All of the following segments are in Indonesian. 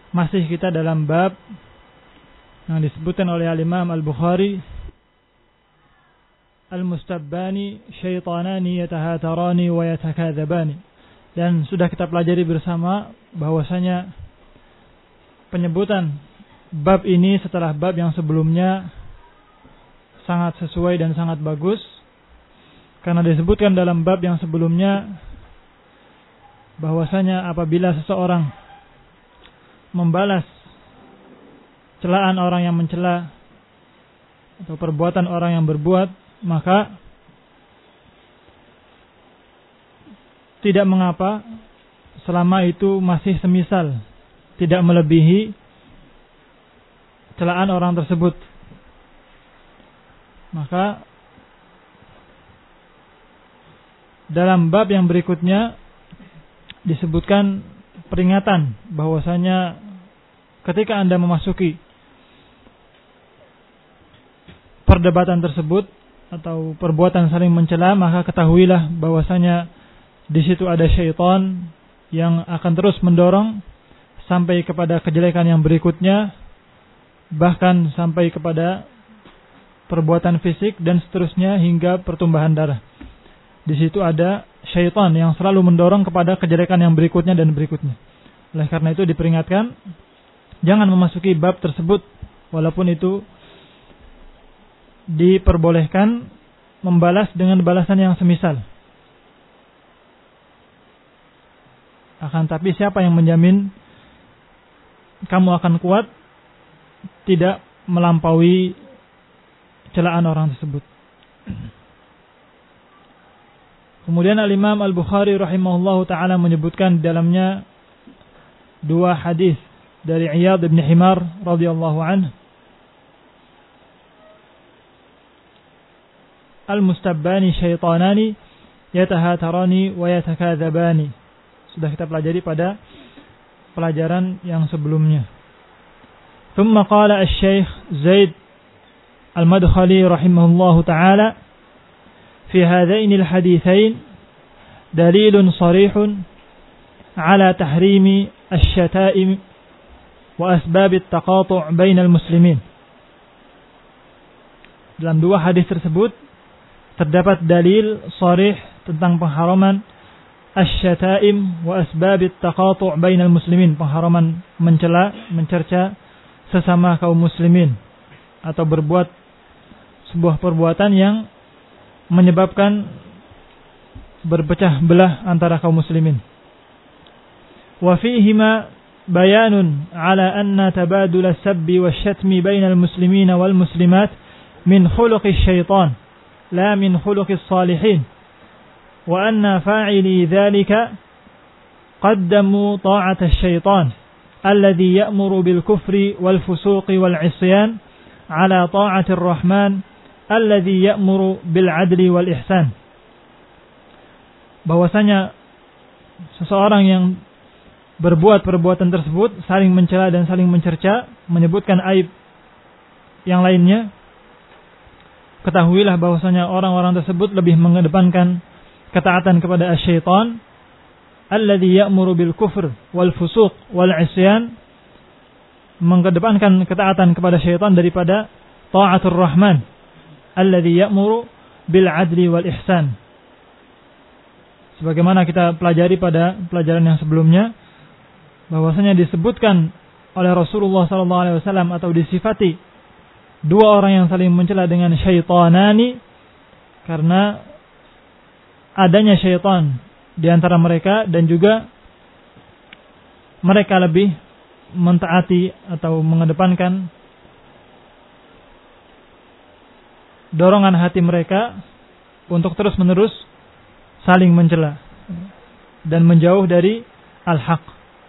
Masih kita dalam bab yang disebutkan oleh Al-Imam Al-Bukhari, Al-Mustabbani syaitanani yatahatarani wa yatakadzabani. Dan sudah kita pelajari bersama bahwasanya penyebutan bab ini setelah bab yang sebelumnya sangat sesuai dan sangat bagus, karena disebutkan dalam bab yang sebelumnya bahwasanya apabila seseorang membalas celaan orang yang mencela atau perbuatan orang yang berbuat, maka tidak mengapa selama itu masih semisal, tidak melebihi celaan orang tersebut. Maka dalam bab yang berikutnya disebutkan peringatan bahwasanya ketika Anda memasuki perdebatan tersebut atau perbuatan saling mencela, maka ketahuilah bahwasanya di situ ada syaitan yang akan terus mendorong sampai kepada kejelekan yang berikutnya, bahkan sampai kepada perbuatan fisik dan seterusnya hingga pertumbuhan darah. Di situ ada syaitan yang selalu mendorong kepada kejelekan yang berikutnya dan berikutnya. Oleh karena itu diperingatkan, jangan memasuki bab tersebut walaupun itu diperbolehkan membalas dengan balasan yang semisal. Akan tapi siapa yang menjamin kamu akan kuat tidak melampaui celaan orang tersebut. Kemudian Al-Imam Al-Bukhari rahimahullahu ta'ala menyebutkan di dalamnya dua hadis dari Iyad bin Himar radhiyallahu anhu. Al-Mustabbani syaitanani yatahatarani wa yatakadzabani. Sudah kita pelajari pada pelajaran yang sebelumnya. Thumma qala Asy-Syaikh Zaid Al-Madkhali rahimahullahu ta'ala fi hadaini al-hadithain dalilun sarihun ala tahrimi asy-syata'im wa asbab at-taqatu' bainal muslimin. Dalam dua hadis tersebut terdapat dalil sharih tentang pengharaman asy-syata'im wa asbab at-taqatu' bainal muslimin, pengharaman mencela, mencerca sesama kaum muslimin atau berbuat sebuah perbuatan yang menyebabkan berpecah belah antara kaum muslimin. Wa fihima bayanun ala anna tabadul as-sabbi wasyatmi bainal muslimina wal muslimat min khuluqi syaitan la min khuluqi salihin, wa anna fa'ili dhalika qaddamu ta'ata syaitan alladhi ya'muru bil kufri wal fusuqi wal 'isyan ala ta'ati ar-rahman alladhi ya'muru bil 'adli wal ihsan. Bahwasanya seseorang yang berbuat perbuatan tersebut saling mencela dan saling mencerca, menyebutkan aib yang lainnya, ketahuilah bahwasanya orang-orang tersebut lebih mengedepankan ketaatan kepada syaitan alladhi ya'muru bil kufr wal fusuq wal 'isyan, mengedepankan ketaatan kepada syaitan daripada ta'atur rahman alladhi ya'muru bil 'adli wal ihsan. Sebagaimana kita pelajari pada pelajaran yang sebelumnya, bahwasanya disebutkan oleh Rasulullah SAW atau disifati dua orang yang saling mencela dengan syaitanani karena adanya syaitan di antara mereka, dan juga mereka lebih mentaati atau mengedepankan dorongan hati mereka untuk terus-menerus saling mencela dan menjauh dari al-haq.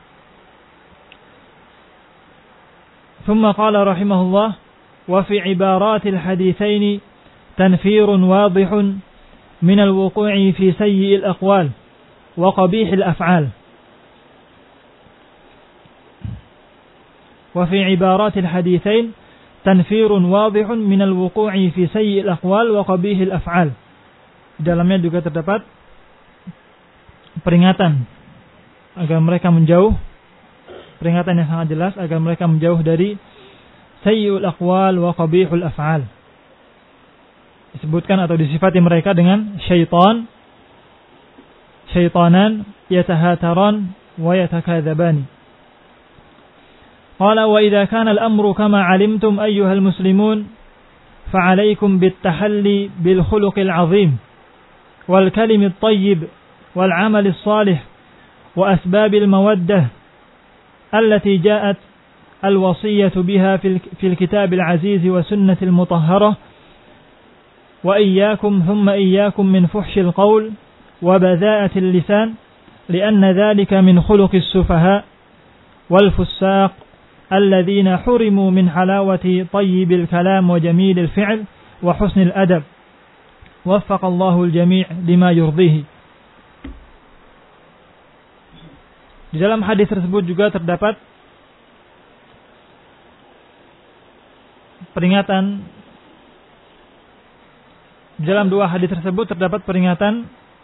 ثم قال رحمه الله وفي عبارات الحديثين تنفير واضح من الوقوع في سيء الأقوال وقبيح الأفعال. وفي عبارات الحديثين تنفير واضح من الوقوع في سيء الأقوال وقبيح الأفعال. Di dalamnya juga terdapat peringatan agar mereka menjauh peringatan yang sangat jelas agar mereka menjauh dari sayyi'ul aqwal wa qabihul af'al. Disebutkan atau disifati mereka dengan syaitanan yatahataran wa yatakadzabani. Qala wa idza kana al-amru kama 'alimtum ayyuhal muslimun fa'alaykum bit-tahalli bil khuluqil 'azim wal kalimit thayyib wal 'amalis salih wa asbabil mawaddah allati ja'at al-wasiyyatu biha fil kitabil 'aziz wa sunnatil mutahharah wa iyyakum thumma iyyakum min fuhshil qawl wa badha'atil lisan li'anna dhalika min khuluqis sufaha wal fussaq الذين حرموا من حلاوة طيب الكلام وجميل الفعل وحسن الأدب وفق الله الجميع لما يرضيه. Di dalam hadis tersebut juga terdapat peringatan. Di dalam dua hadis tersebut terdapat peringatan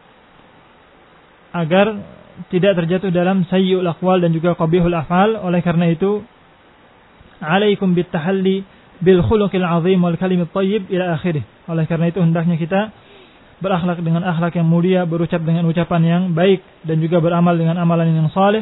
agar tidak terjatuh dalam sayyi'ul aqwal dan juga qabihul af'al. Oleh karena itu, alaikum bit-tahalli bil khuluqil 'azim wal kalimit thayyib ila akhirih. Oleh karena itu hendaknya kita berakhlak dengan akhlak yang mulia, berucap dengan ucapan yang baik dan juga beramal dengan amalan yang saleh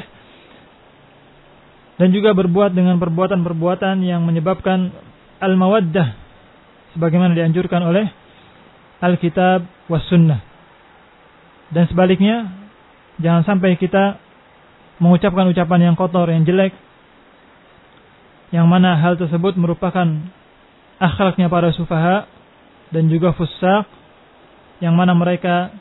dan juga berbuat dengan perbuatan-perbuatan yang menyebabkan al-mawaddah sebagaimana dianjurkan oleh Alkitab was sunnah. Dan sebaliknya, jangan sampai kita mengucapkan ucapan yang kotor, yang jelek, yang mana hal tersebut merupakan akhlaknya para sufaha dan juga fussaq, yang mana mereka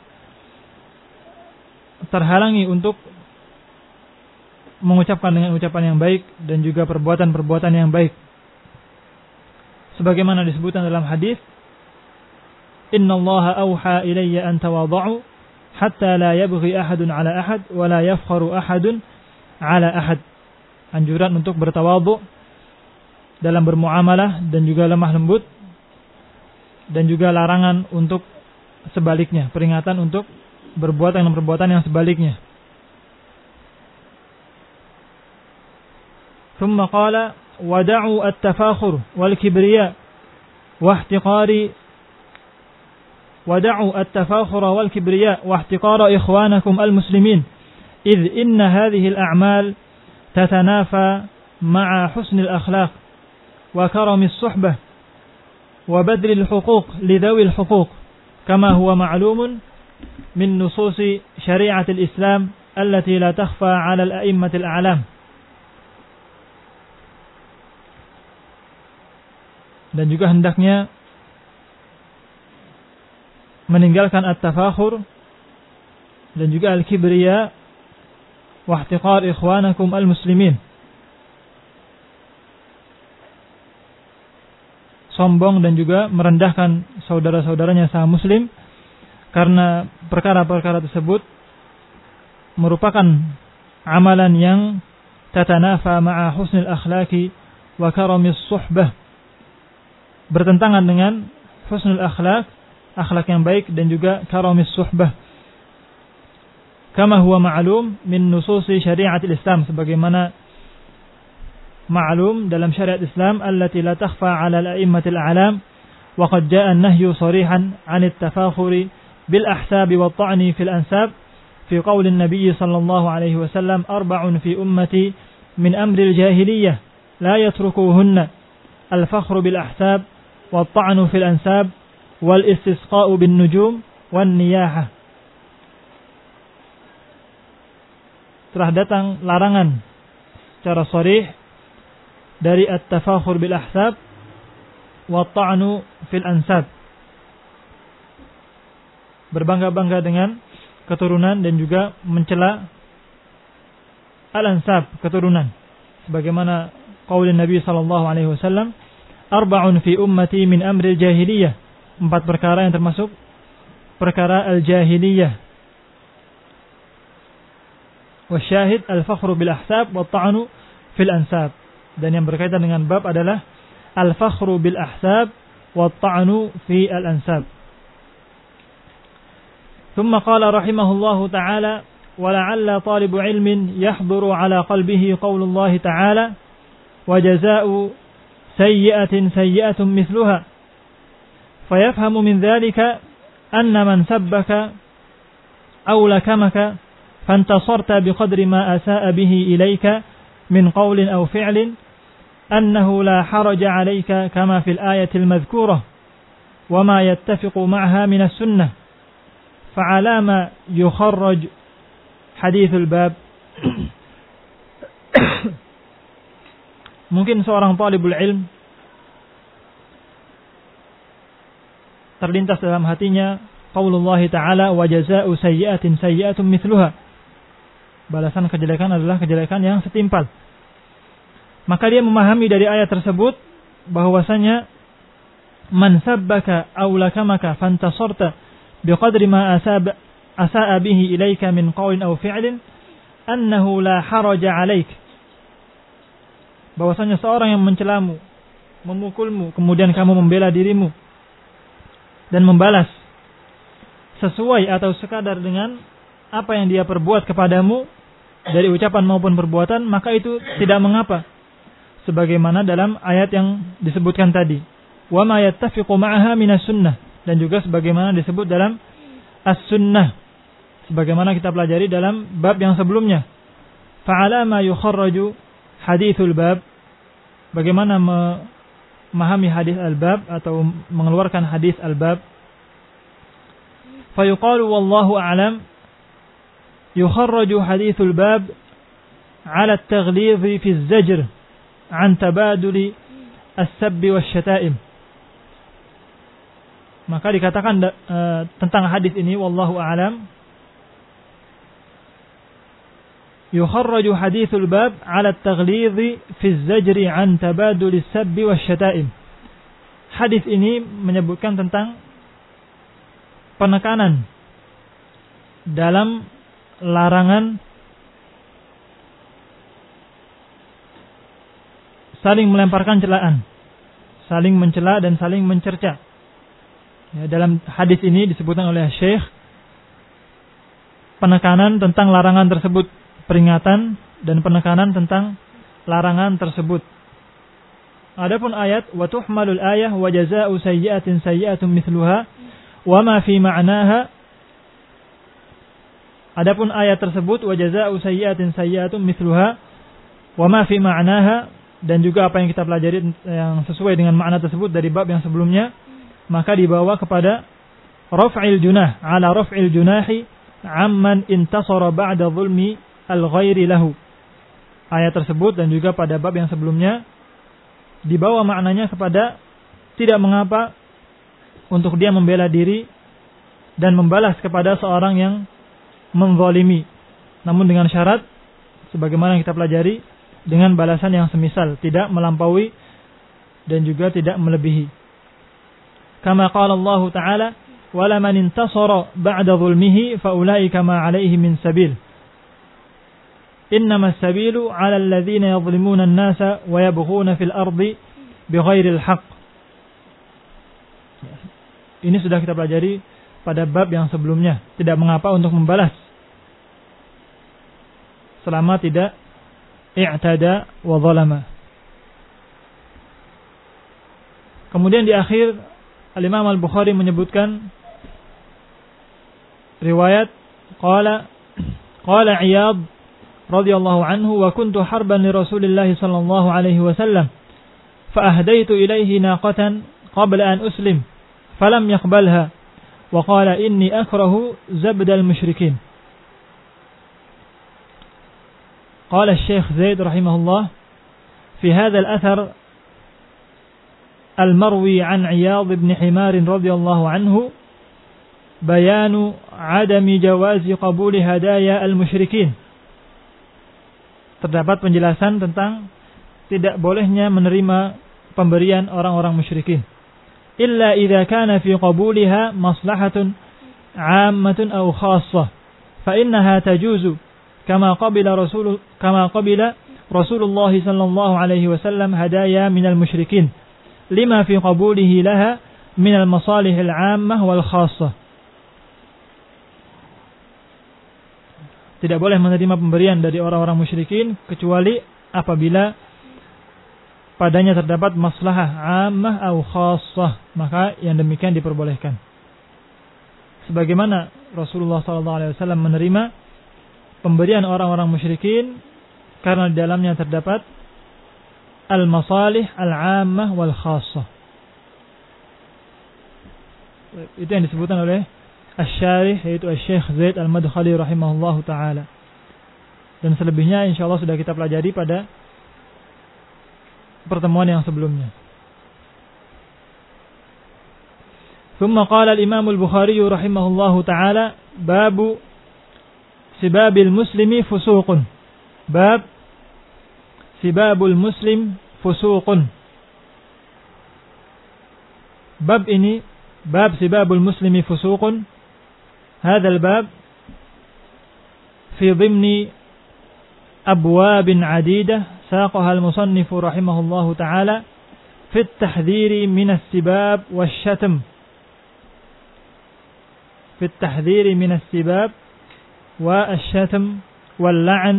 terhalangi untuk mengucapkan dengan ucapan yang baik dan juga perbuatan-perbuatan yang baik. Sebagaimana disebutkan dalam hadis, Innallaha awha ilayya an tawada'u hatta la yabghi ahadun ala ahad wa la yafkharu ahadun ala ahad. Anjuran untuk bertawadhu dalam bermuamalah dan juga lemah lembut, dan juga larangan untuk sebaliknya, peringatan untuk berbuat dengan perbuatan yang sebaliknya. Thumma qala wada'u at-tafakhur wal kibriya wa ihtiqari wada'u at-tafakhur wal kibriya wa ihtiqara ikhwanakum al-muslimin idh inna hadhihi al-a'mal tatanafa ma'a husnil akhlaq وكرم الصحبة وبذل الحقوق لذوي الحقوق كما هو معلوم من نصوص شريعة الإسلام التي لا تخفى على الأئمة الأعلام. Dan juga hendaknya meninggalkan at-tafakhur dan juga al-kibriya wa ihtiqar ikhwanakum al-muslimin, sombong dan juga merendahkan saudara-saudaranya sesama muslim, karena perkara-perkara tersebut merupakan amalan yang tatanafa ma'a husnil akhlaqi wa karamis suhbah, bertentangan dengan husnul akhlaq, akhlak yang baik, dan juga karamis suhbah, kama huwa ma'lum min nususi syariatil Islam, sebagaimana ma'lum dalam syariat Islam allati la takhfa 'ala al-a'immatil a'lam wa qad jaa'a an-nahyu sharihan 'an at-tafakhuri bil ahsabi wa at-ta'ni fil ansab fi qawli an-nabiy sallallahu alaihi wasallam arba'un fi ummati min amri al-jahiliyyah la yatrukuhunna al-fakhru bil ahsab wa at-ta'nu fil ansab wal istisqa'u bin nujum wan niyahah. Telah datang larangan secara sharih dari at-tafakhur bil ahsab wa ta'nu fil ansab, berbangga-bangga dengan keturunan dan juga mencela al-ansab, keturunan, sebagaimana qaulin Nabi sallallahu alaihi wasallam arba'un fi ummati min amri al-jahiliyah, 4 perkara yang termasuk perkara al-jahiliyah. Wa syahid al-fakhru bil ahsab wa ta'nu fil ansab. Dan yang berkaitan dengan bab adalah al-fakhru bil ahsab wa ta'nu fi al-ansab. Thumma qala rahimahullahu ta'ala ولعل طالب علم يحضر على قلبه قول الله تعالى وجزاء سيئة سيئة مثلها فيفهم من ذلك أن من سبك أو لكمك فانتصرت بقدر ما أساء به إليك من قول أو فعل أنه لا حرج عليك كما في الآية المذكورة وما يتفق معها من السنة فعلى ما يخرج حديث الباب. Mungkin seorang talibul ilm terlintas dalam hatinya qaulullah ta'ala wa jazaa'u sayyi'atin sayyi'atun mithluha. Balasan kejelekan adalah kejelekan yang setimpal. Maka dia memahami dari ayat tersebut bahwasanya man sabbaka aw lakamaka fantasarta biqadri ma asa'a bihi ilaika min qawlin aw fi'lin annahu la haraja 'alaik. Bahwasanya seorang yang mencelamu, memukulmu, kemudian kamu membela dirimu dan membalas sesuai atau sekadar dengan apa yang dia perbuat kepadamu dari ucapan maupun perbuatan, maka itu tidak mengapa. Sebagaimana dalam ayat yang disebutkan tadi, wa ma yattafiqu ma'aha minas sunnah, dan juga sebagaimana disebut dalam as-sunnah, sebagaimana kita pelajari dalam bab yang sebelumnya. Fa'ala ma yukharraju hadithul bab, bagaimana memahami hadis al-bab atau mengeluarkan hadis al-bab. Fayuqalu wallahu a'lam yukharraju hadithul bab ala at-taghlidhi fi az-zajr an tabaduli as-sabbi wasyata'im. Maka dikatakan tentang hadis ini wallahu a'lam yukharraju hadithul bab ala at-taghlidhi fi az-zajri an tabaduli as-sabbi wasyata'im. Hadis ini menyebutkan tentang penekanan dalam larangan saling melemparkan celaan, saling mencela dan saling mencerca. Ya, dalam hadis ini disebutkan oleh Syekh penekanan tentang larangan tersebut, peringatan dan penekanan tentang larangan tersebut. Adapun ayat wa tuhmalul ayah wa jazaa'u sayyi'atin sayyi'atun mithluha wa ma fi ma'naha. Adapun ayat tersebut wa jazaa'u sayyi'atin sayyi'atun mithluha wa ma fi ma'naha, dan juga apa yang kita pelajari yang sesuai dengan makna tersebut dari bab yang sebelumnya, maka dibawa kepada raf'il junah ala raf'il junahi amman intasara ba'da zulmi al-ghairi lahu. Ayat tersebut dan juga pada bab yang sebelumnya dibawa maknanya kepada tidak mengapa untuk dia membela diri dan membalas kepada seorang yang menzalimi, namun dengan syarat sebagaimana yang kita pelajari, dengan balasan yang semisal, tidak melampaui dan juga tidak melebihi. Kama qala Allah Ta'ala wala man intasara ba'da zulmihi fa ulaika ma 'alaihi min sabil. Innama as-sabilu 'ala alladhina yadhlimuna an-nasa wa yabghuna fil ardi bighairi al-haqq. Ini sudah kita pelajari pada bab yang sebelumnya. Tidak mengapa untuk membalas selama tidak i'tada wa zalama. Kemudian di akhir Al-Imam Al-Bukhari menyebutkan riwayat qala Iyad radhiyallahu anhu wa kuntu harban li Rasulillah sallallahu alaihi wasallam fa ahdaytu ilayhi naqatan qabla an uslim falam yaqbalha wa qala inni akrahu zabdal musyrikin. قال الشيخ زيد رحمه الله في هذا الأثر المروي عن عياض بن حمار رضي الله عنه بيان عدم جواز قبول هدايا المشركين. Terdapat penjelasan tentang tidak bolehnya menerima pemberian orang-orang musyrikin. Illa idza kana fi qabuliha maslahatun 'ammatun aw khassah fa innaha tajuzu كما قبل رسول الله صلى الله عليه وسلم هدايا من المشركين لما في قبوله لها من المصالح العامة والخاصة. tidak boleh menerima pemberian dari orang-orang musyrikin kecuali apabila padanya terdapat maslahah ammah atau khassah, maka yang demikian diperbolehkan. Sebagaimana Rasulullah SAW menerima pemberian orang-orang musyrikin karena di dalamnya terdapat al-masalih al-ammah wal khassah. Itu yang disebutkan oleh Asy-Syarih, yaitu Asy-Syaikh Zaid Al-Madkhali rahimahullahu taala. Dan selebihnya insyaallah sudah kita pelajari pada pertemuan yang sebelumnya. ثم قال الإمام البخاري رحمه الله تعالى باب سباب المسلم فسوق. باب سباب المسلم فسوق. Bab ini, bab sibabul muslimi fusuqun. هذا الباب في ضمن أبواب عديدة ساقها المصنف رحمه الله تعالى في التحذير من السباب والشتم. في التحذير من السباب والشتم واللعن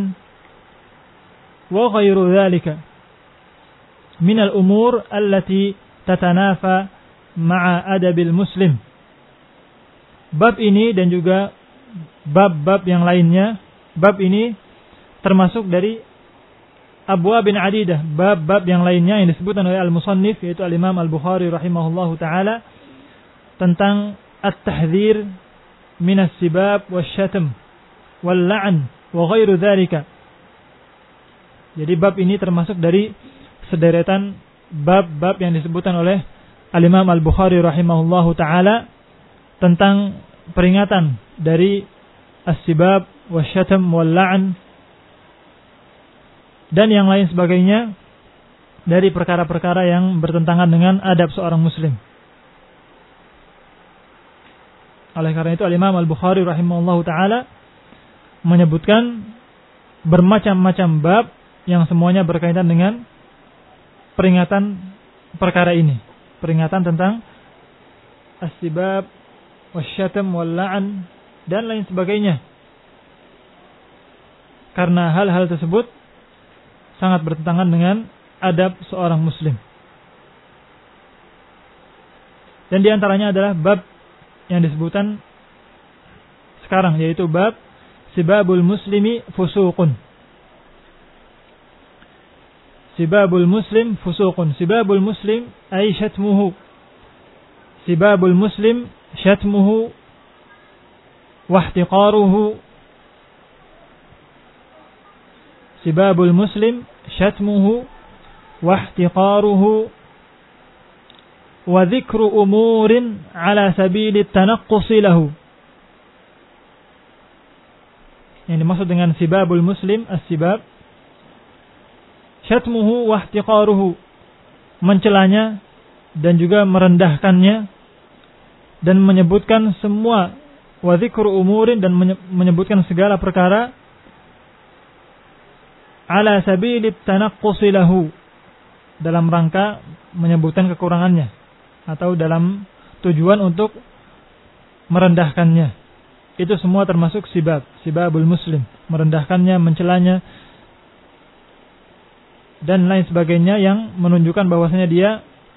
وغير ذلك من الأمور التي تتنافى مع أدب المسلم. Bab ini dan juga bab-bab yang lainnya, bab ini termasuk dari abwabin adidah, bab-bab yang lainnya yang disebutkan oleh al-musannif, yaitu al-Imam Al-Bukhari rahimahullahu taala, tentang at-tahdhir min as-sibab wasy-syatm wal-la'n wa ghairu dzalika. Jadi bab ini termasuk dari sederetan bab-bab yang disebutkan oleh al-Imam Al-Bukhari rahimahullahu taala tentang peringatan dari as-sibab wasy-syatm wal-la'n dan yang lain sebagainya dari perkara-perkara yang bertentangan dengan adab seorang muslim. Oleh karena itu al-Imam Al-Bukhari rahimahullahu taala menyebutkan bermacam-macam bab yang semuanya berkaitan dengan peringatan perkara ini, peringatan tentang as-sibab wasy-syatm wal-la'n dan lain sebagainya. Karena hal-hal tersebut sangat bertentangan dengan adab seorang muslim. Dan di antaranya adalah bab yang disebutkan sekarang, yaitu bab sibabul muslimi fusuqun. Sibabul muslim fusuqun. Sibabul muslim ay syatmuhu. Sibabul muslim syatmuhu wa ihtiqaruhu. Sibabul muslim syatmuhu wa ihtiqaruhu wa dzikru umurin ala sabili tanaqqus lahu. Yang dimaksud dengan sibabul muslim, as-sibab syatmuhu wa ihtiqaruhu, mencelanya dan juga merendahkannya dan menyebutkan semua, wa dzikru umurin, dan menyebutkan segala perkara ala sabili tanaqqus lahu, dalam rangka menyebutkan kekurangannya atau dalam tujuan untuk merendahkannya. Itu semua termasuk sibab, sibabul muslim, merendahkannya, mencelanya dan lain sebagainya yang menunjukkan bahwasanya dia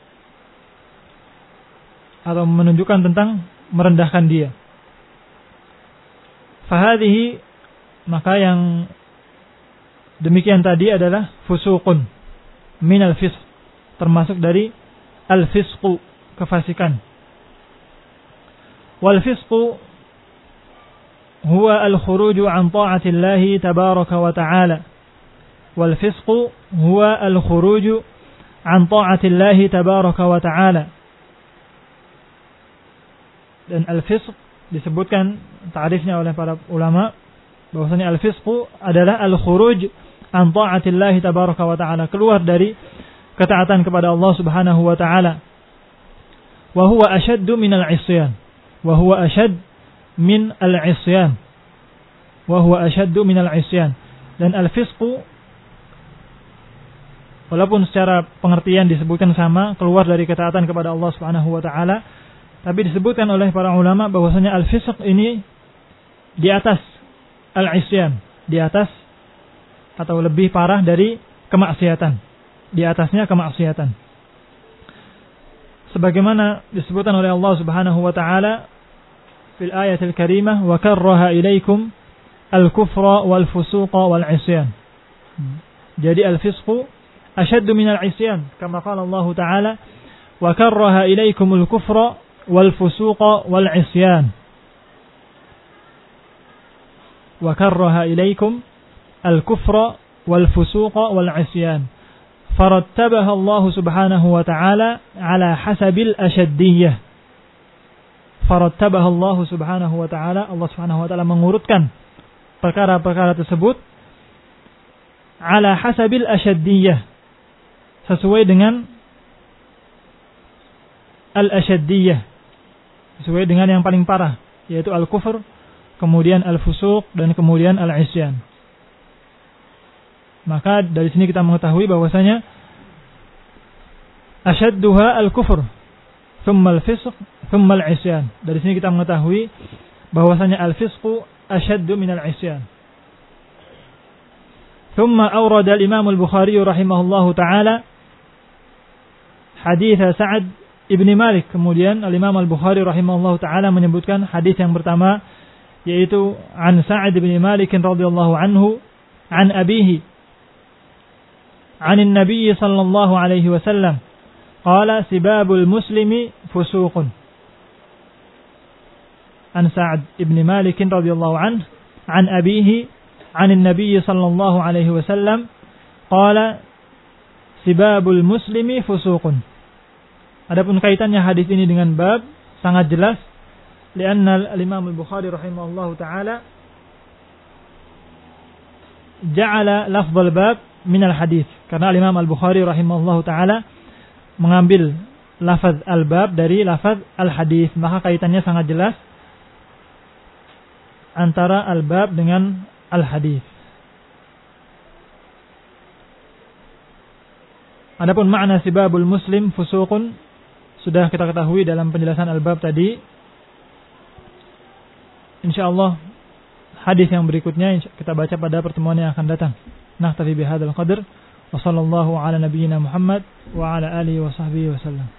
atau menunjukkan tentang merendahkan dia. Fahadhihi, maka yang demikian tadi adalah fusuqun minal fisq, termasuk dari al-fisqu, kefasikan. Wal fisqu huwa al-khuruju an ta'ati Allah tabaraka wa ta'ala. Wal fisqu huwa al-khuruju an ta'ati Allah tabaraka wa ta'ala. Dan al-fisq disebutkan ta'rifnya oleh para ulama bahwasanya al-fisqu adalah al-khuruj an ta'ati Allah tabaraka wa ta'ala, keluar dari ketaatan kepada Allah Subhanahu wa ta'ala. Wa huwa ashaddu min al-'isyan. Wa huwa ashad min al-'isyan. Wa huwa ashaddu min al-'isyan. Dan al-fisqu, walaupun secara pengertian disebutkan sama, keluar dari ketaatan kepada Allah Subhanahu wa ta'ala, tapi disebutkan oleh para ulama bahwasanya al-fisq ini di atas al-'isyan, di atas atau lebih parah dari kemaksiatan. Di atasnya kemaksiatan. Sebagaimana disebutkan oleh Allah Subhanahu wa taala fil ayatil karimah, wa karraha ilaikum al-kufra wal fusuqa wal 'isyan. Jadi al-fisqu ashaddu min al-'isyan, kama qala Allah taala, wa karraha ilaikum al-kufra wal fusuqa wal 'isyan. Wa karraha ilaikum al-kufra wal fusuqa wal 'isyan. Farattabaha Allah Subhanahu wa taala ala hasabil asyaddiyah. Farattabaha Allah Subhanahu wa taala, Allah Subhanahu wa taala mengurutkan perkara-perkara tersebut ala hasabil asyaddiyah, sesuai dengan al-asyaddiyah, sesuai dengan yang paling parah, yaitu al-kufr, kemudian al-fusuq, dan kemudian al-isyan. Maka dari sini kita mengetahui bahwasanya asyadduha al-kufr, thumma al-fisq, thumma al-isyan. Dari sini kita mengetahui bahwasanya al-fisqu asyaddu min al-isyan. Thumma awrada al-Imam al-Bukhari rahimahullahu taala hadits Sa'ad ibn Malik. Kemudian al-Imam al-Bukhari rahimahullahu taala menyebutkan hadis yang pertama, yaitu an Sa'ad ibn Malik radhiyallahu anhu an abihi عن النبي صلى الله عليه وسلم قال سباب المسلم فسوق. عن سعد بن مالك رضي الله عنه عن أبيه عن النبي صلى الله عليه وسلم قال سباب المسلم فسوق. Adapun kaitannya hadis ini dengan bab sangat jelas, lianna al-Imam al-Bukhari rahimahullahu taala ja'ala lafdhal bab min al-hadis, karena Imam Al-Bukhari rahimahullahu taala mengambil lafaz al-bab dari lafaz al-hadis, maka kaitannya sangat jelas antara al-bab dengan al-hadis. Adapun makna sibabul muslim fusuqun sudah kita ketahui dalam penjelasan al-bab tadi. Insyaallah hadis yang berikutnya kita baca pada pertemuan yang akan datang. Naktafi bihadzal qadr wa sallallahu ala nabiyyina Muhammad wa ala alihi wa sahbihi wa sallam.